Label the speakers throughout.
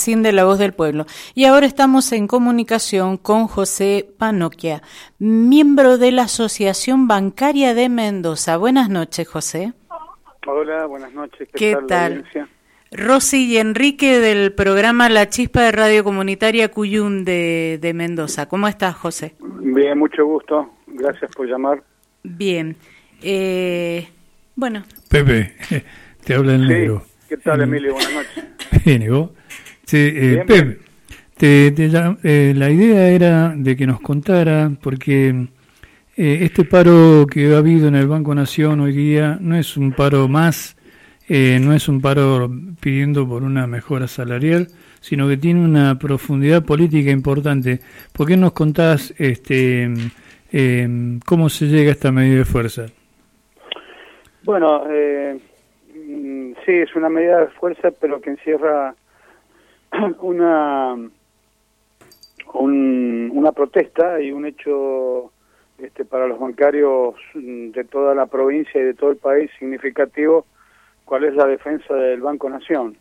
Speaker 1: de La Voz del Pueblo. Y ahora estamos en comunicación con José Panoquia, miembro de la Asociación Bancaria de Mendoza. Buenas noches, José.
Speaker 2: Hola, buenas noches.
Speaker 1: ¿Qué tal? Rosy y Enrique del programa La Chispa de Radio Comunitaria Cuyum de Mendoza. ¿Cómo estás, José?
Speaker 2: Bien, mucho gusto. Gracias por llamar.
Speaker 1: Bien. Bueno.
Speaker 3: Pepe, te habla el negro.
Speaker 2: ¿Qué tal, Emilio? Buenas noches.
Speaker 3: Bien, ¿y vos? Sí, Pepe, la idea era de que nos contara, porque este paro que ha habido en el Banco Nación hoy día no es un paro más, no es un paro pidiendo por una mejora salarial, sino que tiene una profundidad política importante. ¿Por qué nos contás cómo se llega a esta medida de fuerza?
Speaker 2: Bueno, sí, es una medida de fuerza, pero que encierra una protesta y un hecho para los bancarios de toda la provincia y de todo el país significativo, cuál es la defensa del Banco Nación.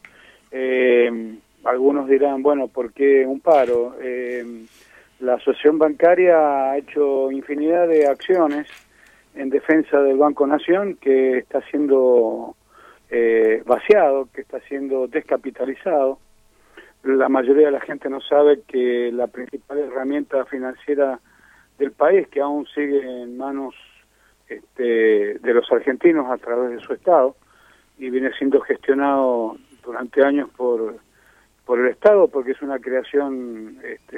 Speaker 2: Algunos dirán, bueno, ¿por qué un paro? La asociación bancaria ha hecho infinidad de acciones en defensa del Banco Nación, que está siendo vaciado, que está siendo descapitalizado. La mayoría de la gente no sabe que la principal herramienta financiera del país, que aún sigue en manos de los argentinos a través de su Estado, y viene siendo gestionado durante años por el Estado, porque es una creación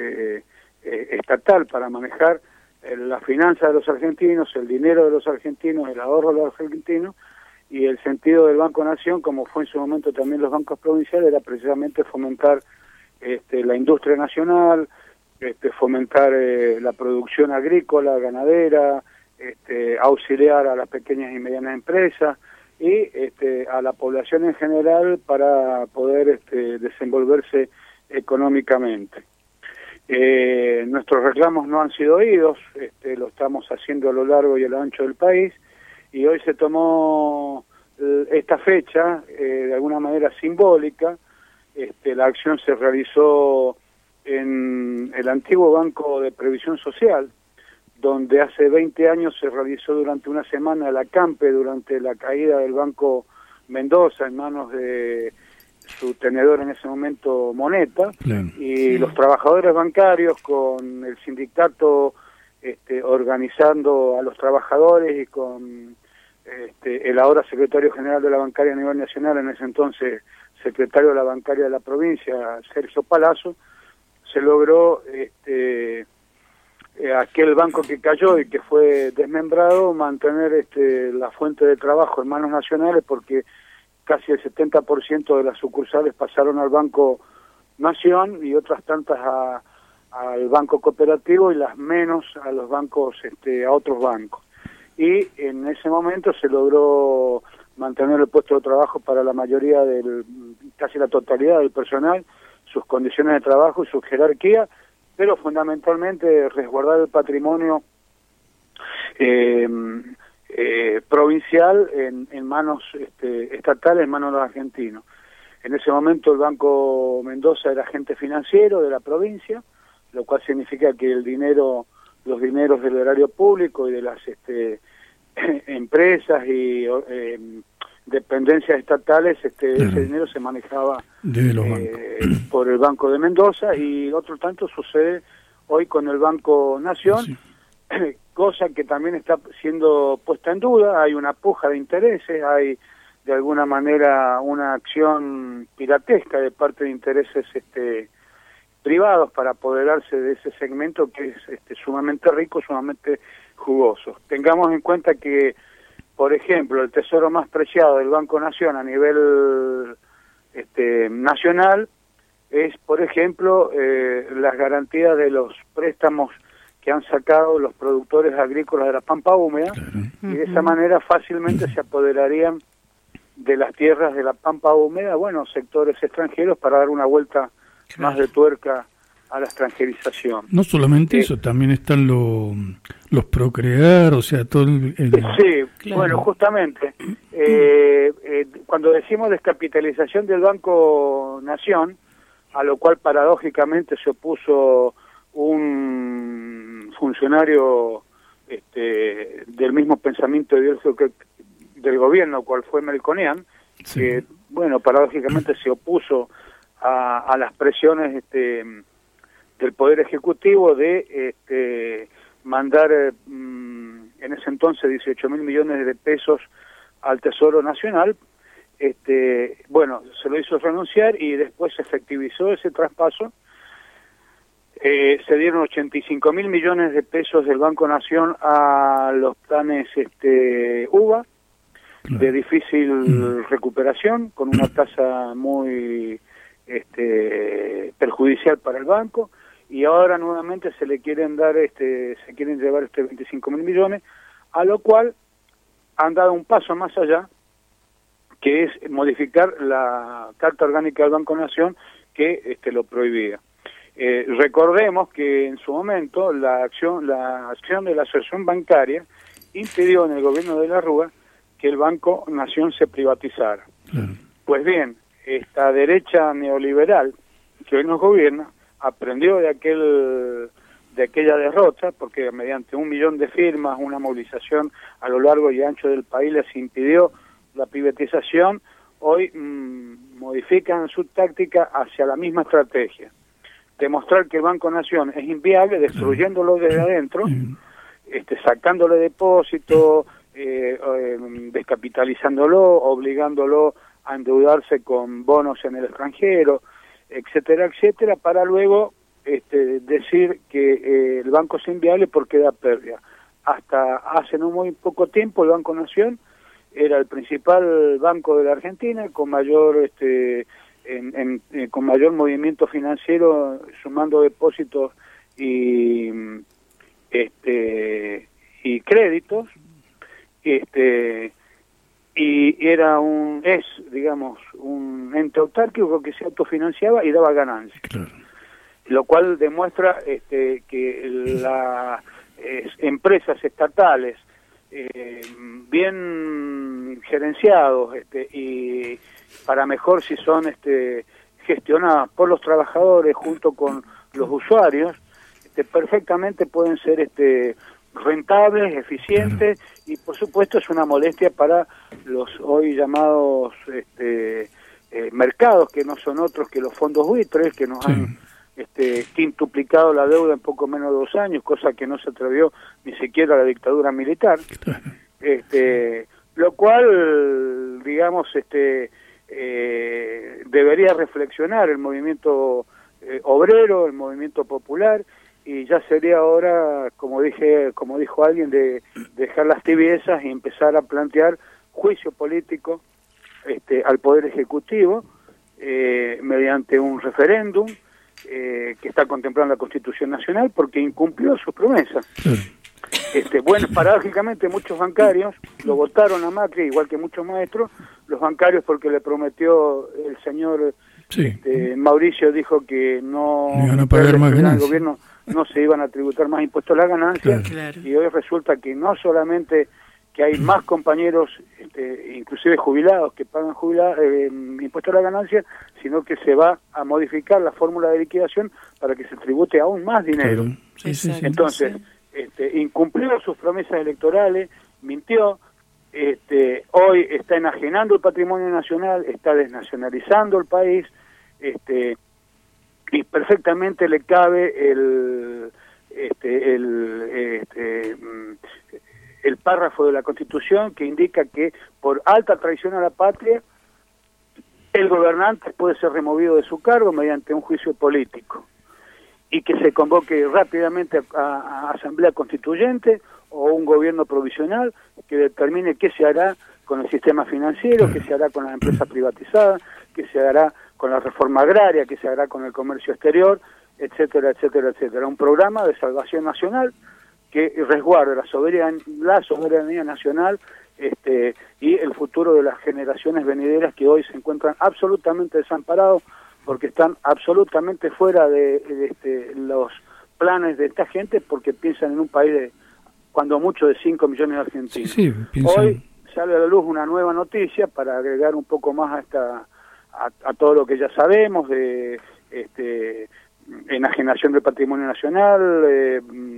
Speaker 2: estatal para manejar la finanza de los argentinos, el dinero de los argentinos, el ahorro de los argentinos, y el sentido del Banco Nación, como fue en su momento también los bancos provinciales, era precisamente fomentar la industria nacional, fomentar la producción agrícola, ganadera, auxiliar a las pequeñas y medianas empresas y a la población en general para poder desenvolverse económicamente. Nuestros reclamos no han sido oídos, lo estamos haciendo a lo largo y a lo ancho del país, y hoy se tomó esta fecha de alguna manera simbólica. La acción se realizó en el antiguo Banco de Previsión Social, donde hace 20 años se realizó durante una semana el acampe durante la caída del Banco Mendoza en manos de su tenedor en ese momento, Moneta, y los trabajadores bancarios con el sindicato organizando a los trabajadores y con el ahora secretario general de la bancaria a nivel nacional, en ese entonces secretario de la bancaria de la provincia, Sergio Palazzo, se logró aquel banco que cayó y que fue desmembrado, mantener la fuente de trabajo en manos nacionales, porque casi el 70% de las sucursales pasaron al Banco Nación y otras tantas al Banco Cooperativo y las menos a los bancos, a otros bancos. Y en ese momento se logró mantener el puesto de trabajo para la mayoría casi la totalidad del personal, sus condiciones de trabajo y su jerarquía, pero fundamentalmente resguardar el patrimonio provincial en manos estatales, en manos de los argentinos. En ese momento el Banco Mendoza era agente financiero de la provincia, lo cual significa que los dineros del erario público y de las empresas y dependencias estatales, ese dinero se manejaba por el Banco de Mendoza, y otro tanto sucede hoy con el Banco Nación, cosa que también está siendo puesta en duda. Hay una puja de intereses, hay de alguna manera una acción piratesca de parte de intereses privados para apoderarse de ese segmento que es sumamente rico, sumamente jugoso. Tengamos en cuenta que, por ejemplo, el tesoro más preciado del Banco Nación a nivel nacional es, por ejemplo, las garantías de los préstamos que han sacado los productores agrícolas de la Pampa Húmeda, y de esa manera fácilmente se apoderarían de las tierras de la Pampa Húmeda, sectores extranjeros, para dar una vuelta más de tuerca a la extranjerización.
Speaker 3: No solamente eso, también están los Procrear, o sea, todo
Speaker 2: Sí, bueno, justamente, cuando decimos descapitalización del Banco Nación, a lo cual paradójicamente se opuso un funcionario del mismo pensamiento ideológico del gobierno, cual fue Melconian, sí, que, bueno, paradójicamente se opuso a las presiones del Poder Ejecutivo de mandar en ese entonces 18.000 millones de pesos al Tesoro Nacional. Bueno, se lo hizo renunciar y después se efectivizó ese traspaso. Se dieron 85.000 millones de pesos del Banco Nación a los planes UBA, de difícil recuperación, con una tasa muy perjudicial para el banco, y ahora nuevamente se le quieren dar se quieren llevar 25.000 millones, a lo cual han dado un paso más allá, que es modificar la Carta Orgánica del Banco Nación, que lo prohibía. Recordemos que en su momento la acción de la asociación bancaria impidió en el gobierno de la Rúa que el Banco Nación se privatizara. Pues bien, esta derecha neoliberal que hoy nos gobierna aprendió de aquella derrota, porque mediante 1 millón de firmas, una movilización a lo largo y ancho del país les impidió la privatización. Hoy modifican su táctica hacia la misma estrategia: demostrar que el Banco Nación es inviable, destruyéndolo desde adentro, sacándole depósito, descapitalizándolo, obligándolo a endeudarse con bonos en el extranjero, etcétera, etcétera, para luego decir que el banco es inviable porque da pérdida. Hasta hace no muy poco tiempo el Banco Nación era el principal banco de la Argentina, con mayor con mayor movimiento financiero, sumando depósitos y créditos, y era un ente autárquico que se autofinanciaba y daba ganancias. Claro. Lo cual demuestra que las empresas estatales bien gerenciados y para mejor si son gestionadas por los trabajadores junto con los usuarios, perfectamente pueden ser rentables, eficientes, y por supuesto es una molestia para los hoy llamados mercados, que no son otros que los fondos buitres, que nos han quintuplicado la deuda en poco menos de 2 años, cosa que no se atrevió ni siquiera la dictadura militar. Lo cual, digamos, debería reflexionar el movimiento obrero, el movimiento popular, y ya sería hora, como dijo alguien, de dejar las tibiezas y empezar a plantear juicio político al Poder Ejecutivo mediante un referéndum que está contemplando la Constitución Nacional, porque incumplió sus promesas. Bueno, paradójicamente muchos bancarios lo votaron a Macri, igual que muchos maestros. Los bancarios, porque le prometió el señor Mauricio, dijo que no
Speaker 3: iban a pagar más ganancias.
Speaker 2: El gobierno no se iban a tributar más impuestos a las ganancias.
Speaker 1: Claro.
Speaker 2: Y hoy resulta que no solamente que hay más compañeros, inclusive jubilados, que pagan impuestos a la ganancia, sino que se va a modificar la fórmula de liquidación para que se tribute aún más dinero.
Speaker 3: Sí.
Speaker 2: Entonces, incumplió sus promesas electorales, mintió, hoy está enajenando el patrimonio nacional, está desnacionalizando el país, y perfectamente le cabe el párrafo de la Constitución que indica que por alta traición a la patria el gobernante puede ser removido de su cargo mediante un juicio político, y que se convoque rápidamente a asamblea constituyente o un gobierno provisional que determine qué se hará con el sistema financiero, qué se hará con las empresas privatizadas, qué se hará con la reforma agraria, qué se hará con el comercio exterior, etcétera, etcétera, etcétera. Un programa de salvación nacional que resguarde la soberanía nacional y el futuro de las generaciones venideras, que hoy se encuentran absolutamente desamparados porque están absolutamente fuera de los planes de esta gente, porque piensan en un país de cuando mucho de 5 millones de argentinos.
Speaker 3: Sí,
Speaker 2: hoy sale a la luz una nueva noticia para agregar un poco más a todo lo que ya sabemos de enajenación del patrimonio nacional,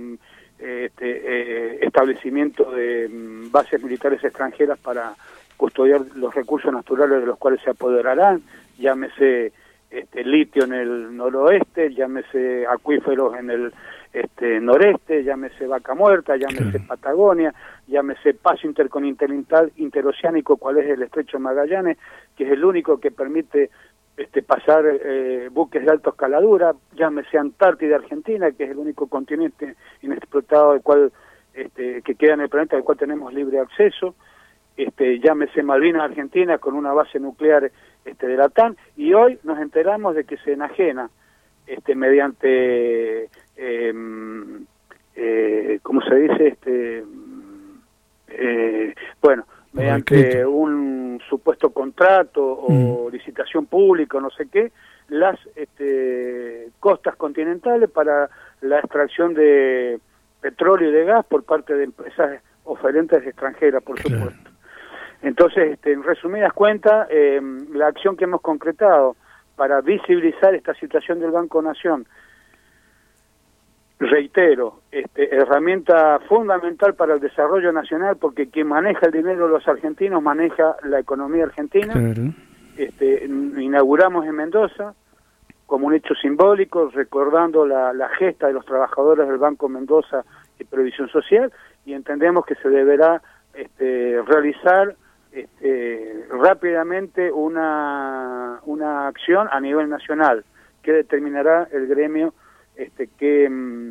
Speaker 2: establecimiento de bases militares extranjeras para custodiar los recursos naturales de los cuales se apoderarán, llámese litio en el noroeste, llámese acuíferos en el noreste, llámese Vaca Muerta, llámese Patagonia, llámese paso intercontinental interoceánico, cuál es el estrecho de Magallanes, que es el único que permite pasar buques de alta escaladura, llámese Antártida Argentina, que es el único continente inexplotado del cual que queda en el planeta, al cual tenemos libre acceso, llámese Malvinas Argentina con una base nuclear de la TAN, y hoy nos enteramos de que se enajena mediante ¿cómo se dice? Mediante un supuesto contrato o licitación pública, no sé qué, las costas continentales para la extracción de petróleo y de gas por parte de empresas oferentes extranjeras, por supuesto. Entonces, en resumidas cuentas, la acción que hemos concretado para visibilizar esta situación del Banco Nación, reitero, herramienta fundamental para el desarrollo nacional, porque quien maneja el dinero de los argentinos maneja la economía argentina. Claro. Inauguramos en Mendoza como un hecho simbólico, recordando la gesta de los trabajadores del Banco Mendoza y Previsión Social, y entendemos que se deberá realizar rápidamente una acción a nivel nacional que determinará el gremio qué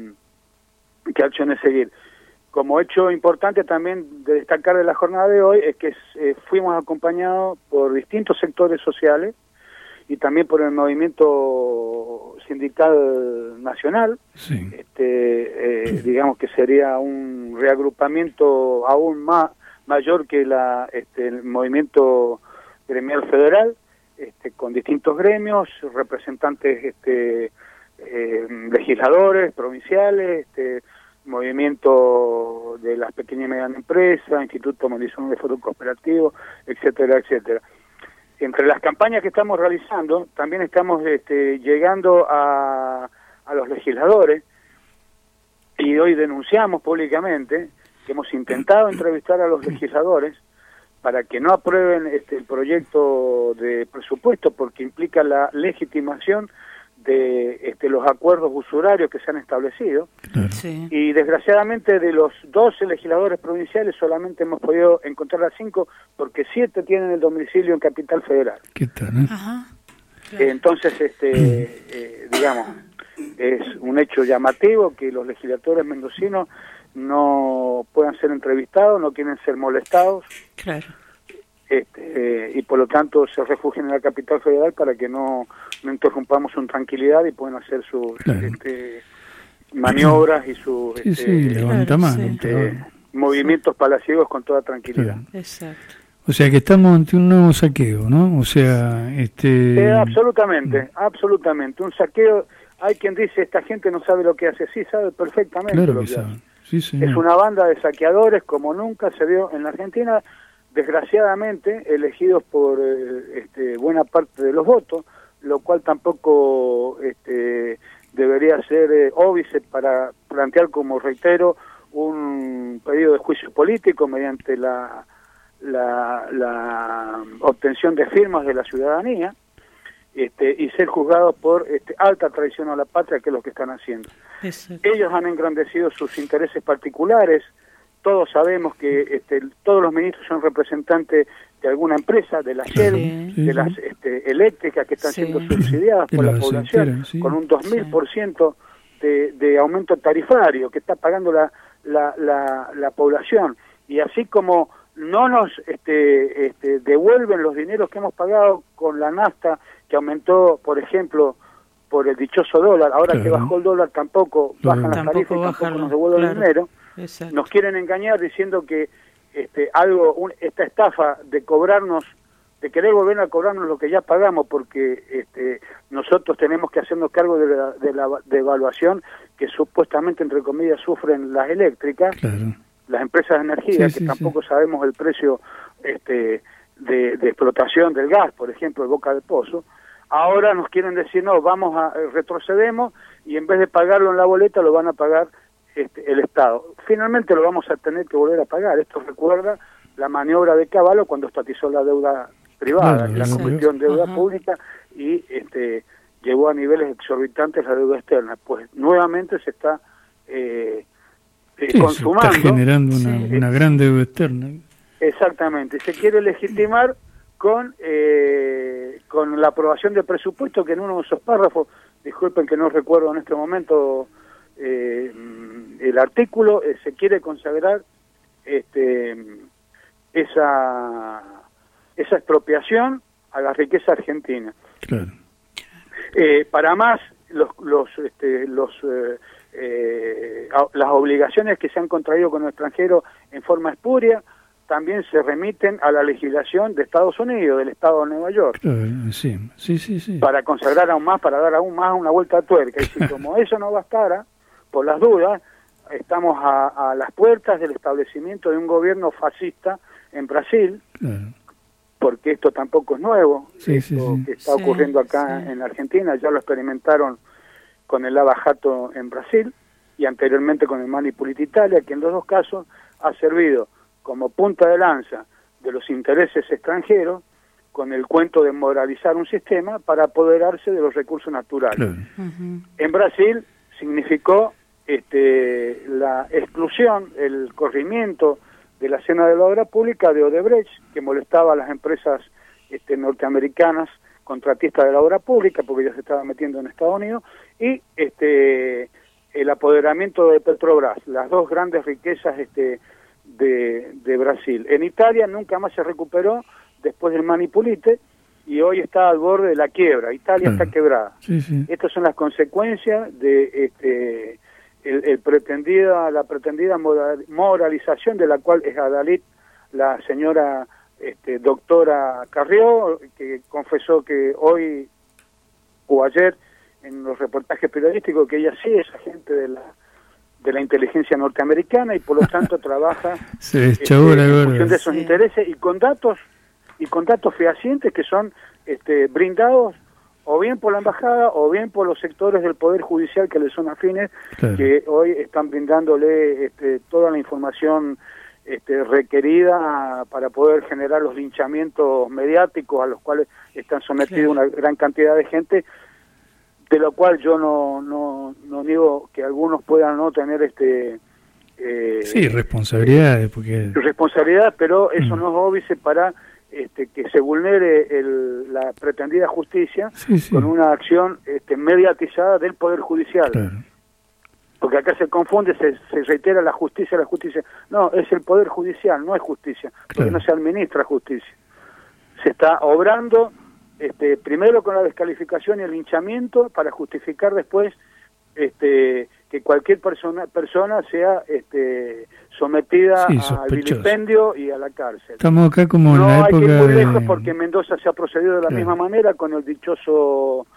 Speaker 2: acciones seguir. Como hecho importante también de destacar de la jornada de hoy es que fuimos acompañados por distintos sectores sociales y también por el movimiento sindical nacional, sí. Digamos que sería un reagrupamiento aún mayor que el movimiento gremial federal, con distintos gremios, representantes legisladores provinciales, movimiento de las pequeñas y medianas empresas, Instituto Movilización de Foro Cooperativo, etcétera, etcétera. Entre las campañas que estamos realizando, también estamos llegando a los legisladores, y hoy denunciamos públicamente que hemos intentado entrevistar a los legisladores para que no aprueben el proyecto de presupuesto, porque implica la legitimación de los acuerdos usurarios que se han establecido. Sí. Y desgraciadamente de los 12 legisladores provinciales solamente hemos podido encontrar a 5, porque 7 tienen el domicilio en Capital Federal.
Speaker 3: ¿Qué tal?
Speaker 1: Ajá, claro.
Speaker 2: Entonces, digamos, es un hecho llamativo que los legisladores mendocinos no puedan ser entrevistados, no quieren ser molestados. Claro. Y por lo tanto se refugian en la Capital Federal para que no interrumpamos su tranquilidad y puedan hacer sus maniobras y sus movimientos palaciegos con toda tranquilidad.
Speaker 3: Claro. Exacto. O sea que estamos ante un nuevo saqueo, ¿no? O sea,
Speaker 2: absolutamente, un saqueo. Hay quien dice, esta gente no sabe lo que hace. Sí, sabe perfectamente lo que hace. Sí, es una banda de saqueadores como nunca se vio en la Argentina, desgraciadamente elegidos por buena parte de los votos, lo cual tampoco debería ser óbice para plantear, como reitero, un pedido de juicio político mediante la obtención de firmas de la ciudadanía, y ser juzgados por alta traición a la patria, que es lo que están haciendo. Exacto. Ellos han engrandecido sus intereses particulares. Todos sabemos que todos los ministros son representantes de alguna empresa, de la Shell, de las eléctricas que están siendo subsidiadas por la población, con un 2000% de aumento tarifario que está pagando la población. Y así como no nos devuelven los dineros que hemos pagado con la nafta, que aumentó, por ejemplo, por el dichoso dólar, ahora que bajó el dólar tampoco bajan las tarifas y tampoco nos devuelven el dinero. Exacto. Nos quieren engañar diciendo que esta estafa de querer volver a cobrarnos lo que ya pagamos, porque nosotros tenemos que hacernos cargo de la devaluación que supuestamente, entre comillas, sufren las eléctricas, las empresas de energía, que tampoco sabemos el precio de explotación del gas, por ejemplo, de Boca del Pozo. ahora nos quieren decir, no, retrocedemos, y en vez de pagarlo en la boleta lo van a pagar el Estado. Finalmente lo vamos a tener que volver a pagar. Esto recuerda la maniobra de Cavallo cuando estatizó la deuda privada, la convirtió en deuda pública y llevó a niveles exorbitantes la deuda externa. Pues nuevamente se está consumando.
Speaker 3: Se está generando una gran deuda externa.
Speaker 2: Exactamente. Se quiere legitimar con la aprobación del presupuesto, que en uno de esos párrafos, disculpen que no recuerdo en este momento el artículo, se quiere consagrar esa expropiación a la riqueza argentina.
Speaker 3: Claro.
Speaker 2: Para más, las obligaciones que se han contraído con el extranjero en forma espuria también se remiten a la legislación de Estados Unidos, del Estado de Nueva York.
Speaker 3: Sí.
Speaker 2: Para consagrar aún más, para dar aún más una vuelta a tuerca. Y si como eso no bastara, por las dudas, estamos a las puertas del establecimiento de un gobierno fascista en Brasil, porque esto tampoco es nuevo, que está ocurriendo acá en Argentina, ya lo experimentaron con el Lava Jato en Brasil y anteriormente con el Manipulita Italia, que en los dos casos ha servido como punta de lanza de los intereses extranjeros con el cuento de moralizar un sistema para apoderarse de los recursos naturales. Claro. En Brasil significó la exclusión, el corrimiento de la escena de la obra pública de Odebrecht, que molestaba a las empresas norteamericanas contratistas de la obra pública, porque ya se estaba metiendo en Estados Unidos, y el apoderamiento de Petrobras, las dos grandes riquezas de Brasil. En Italia nunca más se recuperó después del Manipulite, y hoy está al borde de la quiebra. Italia está quebrada. Estas son las consecuencias de la pretendida moralización de la cual es adalid la señora doctora Carrió, que confesó que hoy o ayer en los reportajes periodísticos que ella sí es agente de la inteligencia norteamericana y por lo tanto trabaja en función de esos intereses y con datos fehacientes que son brindados o bien por la embajada o bien por los sectores del Poder Judicial que le son afines, que hoy están brindándole toda la información requerida para poder generar los linchamientos mediáticos a los cuales están sometidos una gran cantidad de gente, de lo cual yo no niego que algunos puedan no tener
Speaker 3: responsabilidades,
Speaker 2: pero eso no es óbice para que se vulnere la pretendida justicia con una acción mediatizada del Poder Judicial. Claro. Porque acá se confunde, se reitera la justicia. No, es el Poder Judicial, no es justicia, porque no se administra justicia. Se está obrando primero con la descalificación y el linchamiento para justificar después que cualquier persona sea sometida al vilipendio y a la cárcel.
Speaker 3: Estamos acá como en la época
Speaker 2: hay que ir muy lejos porque en Mendoza se ha procedido de la misma manera con el dichoso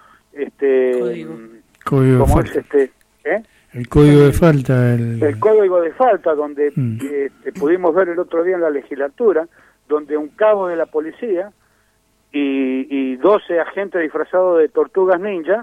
Speaker 3: código de falta. El código de falta.
Speaker 2: El código de falta, donde pudimos ver el otro día en la legislatura, donde un cabo de la policía y 12 agentes disfrazados de tortugas ninja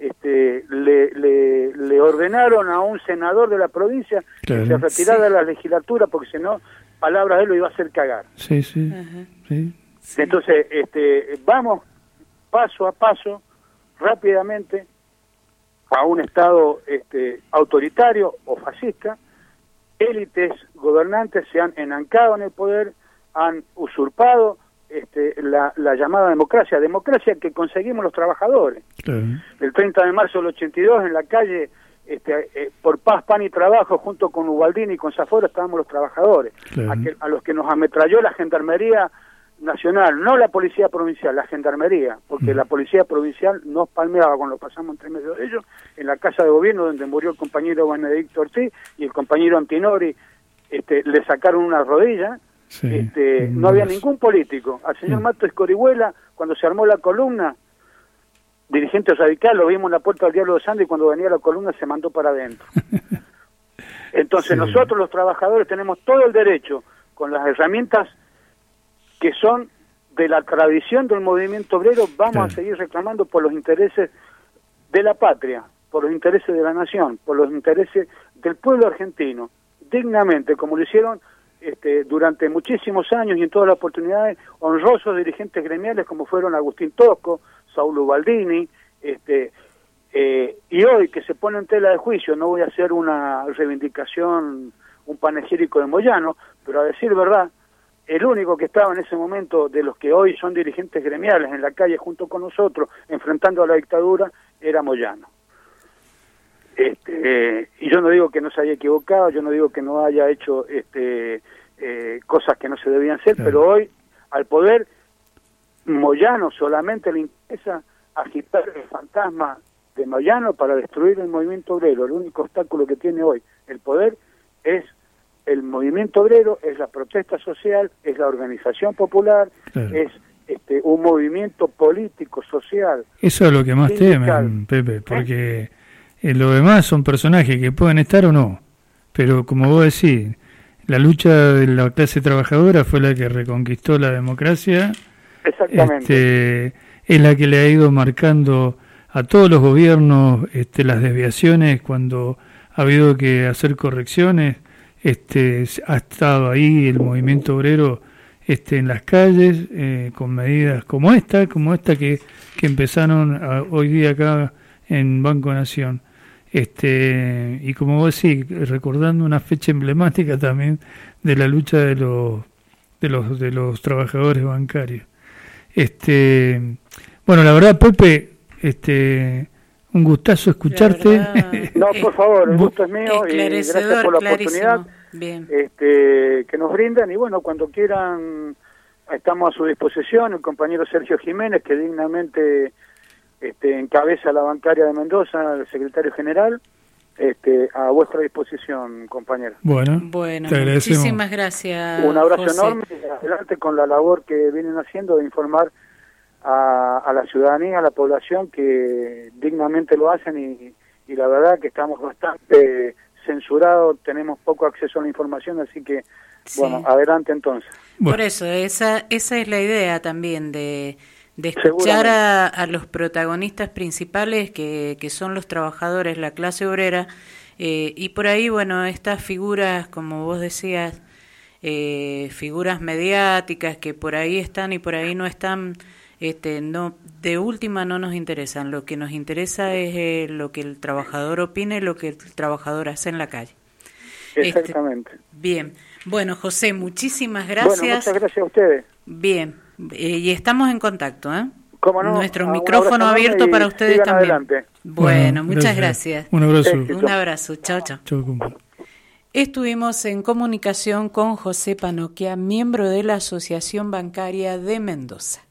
Speaker 2: le ordenaron a un senador de la provincia que se retirara de la legislatura porque si no, palabras de él lo iba a hacer cagar. Entonces, vamos paso a paso, rápidamente, a un Estado autoritario o fascista. Élites gobernantes se han enancado en el poder, han usurpado la llamada democracia que conseguimos los trabajadores. El 30 de marzo del 82 en la calle por paz, pan y trabajo junto con Ubaldini y con Zafora estábamos los trabajadores, a los que nos ametralló la Gendarmería Nacional, no la Policía Provincial, la Gendarmería, porque la Policía Provincial nos palmeaba cuando pasamos entre medio de ellos en la Casa de Gobierno donde murió el compañero Benedicto Ortiz y el compañero Antinori, le sacaron una rodilla. No había ningún político. Al señor Mato Escorihuela, cuando se armó la columna, dirigente radical, lo vimos en la puerta del Diablo de Sande y cuando venía la columna se mandó para adentro. Entonces nosotros los trabajadores tenemos todo el derecho, con las herramientas que son de la tradición del movimiento obrero, vamos a seguir reclamando por los intereses de la patria, por los intereses de la nación, por los intereses del pueblo argentino, dignamente, como lo hicieron durante muchísimos años y en todas las oportunidades, honrosos dirigentes gremiales como fueron Agustín Tosco, Saulo Baldini, y hoy que se pone en tela de juicio, no voy a hacer una reivindicación, un panegírico de Moyano, pero a decir verdad, el único que estaba en ese momento de los que hoy son dirigentes gremiales en la calle junto con nosotros, enfrentando a la dictadura, era Moyano. Y yo no digo que no se haya equivocado, yo no digo que no haya hecho cosas que no se debían hacer, pero hoy al poder Moyano solamente le interesa agitar el fantasma de Moyano para destruir el movimiento obrero. El único obstáculo que tiene hoy el poder es el movimiento obrero, es la protesta social, es la organización popular, es un movimiento político, social.
Speaker 3: Eso es lo que más temen, Pepe, porque lo demás son personajes que pueden estar o no, pero como vos decís, la lucha de la clase trabajadora fue la que reconquistó la democracia.
Speaker 2: Exactamente.
Speaker 3: Es la que le ha ido marcando a todos los gobiernos las desviaciones cuando ha habido que hacer correcciones. Ha estado ahí el movimiento obrero en las calles con medidas como esta que empezaron hoy día acá en Banco Nación. Y como vos decís, recordando una fecha emblemática también de la lucha de los trabajadores bancarios. Bueno, la verdad, Pepe, un gustazo escucharte.
Speaker 2: No, por favor, el gusto es mío y gracias por la oportunidad que nos brindan. Y bueno, cuando quieran, estamos a su disposición. El compañero Sergio Jiménez, que dignamente encabeza la bancaria de Mendoza, el secretario general, a vuestra disposición, compañero.
Speaker 3: Bueno,
Speaker 1: muchísimas gracias.
Speaker 2: Un abrazo
Speaker 1: José.
Speaker 2: enorme y adelante con la labor que vienen haciendo de informar a la ciudadanía, a la población, que dignamente lo hacen y la verdad que estamos bastante censurados, tenemos poco acceso a la información, así que bueno, adelante entonces.
Speaker 1: Por eso, esa es la idea también de escuchar a los protagonistas principales que son los trabajadores, la clase obrera, y por ahí, bueno, estas figuras, como vos decías, figuras mediáticas que por ahí están y por ahí no están, no, de última no nos interesan. Lo que nos interesa es lo que el trabajador opine, lo que el trabajador hace en la calle.
Speaker 2: Exactamente.
Speaker 1: Bien. Bueno, José, muchísimas gracias.
Speaker 2: Bueno, muchas gracias a ustedes.
Speaker 1: Bien. Y estamos en contacto, ¿eh?
Speaker 2: ¿Cómo no?
Speaker 1: Nuestro micrófono abierto para ustedes también.
Speaker 2: Adelante.
Speaker 1: Bueno, muchas gracias.
Speaker 3: Un abrazo.
Speaker 1: Un abrazo. Chao, chao. Estuvimos en comunicación con José Panoquia, miembro de la Asociación Bancaria de Mendoza.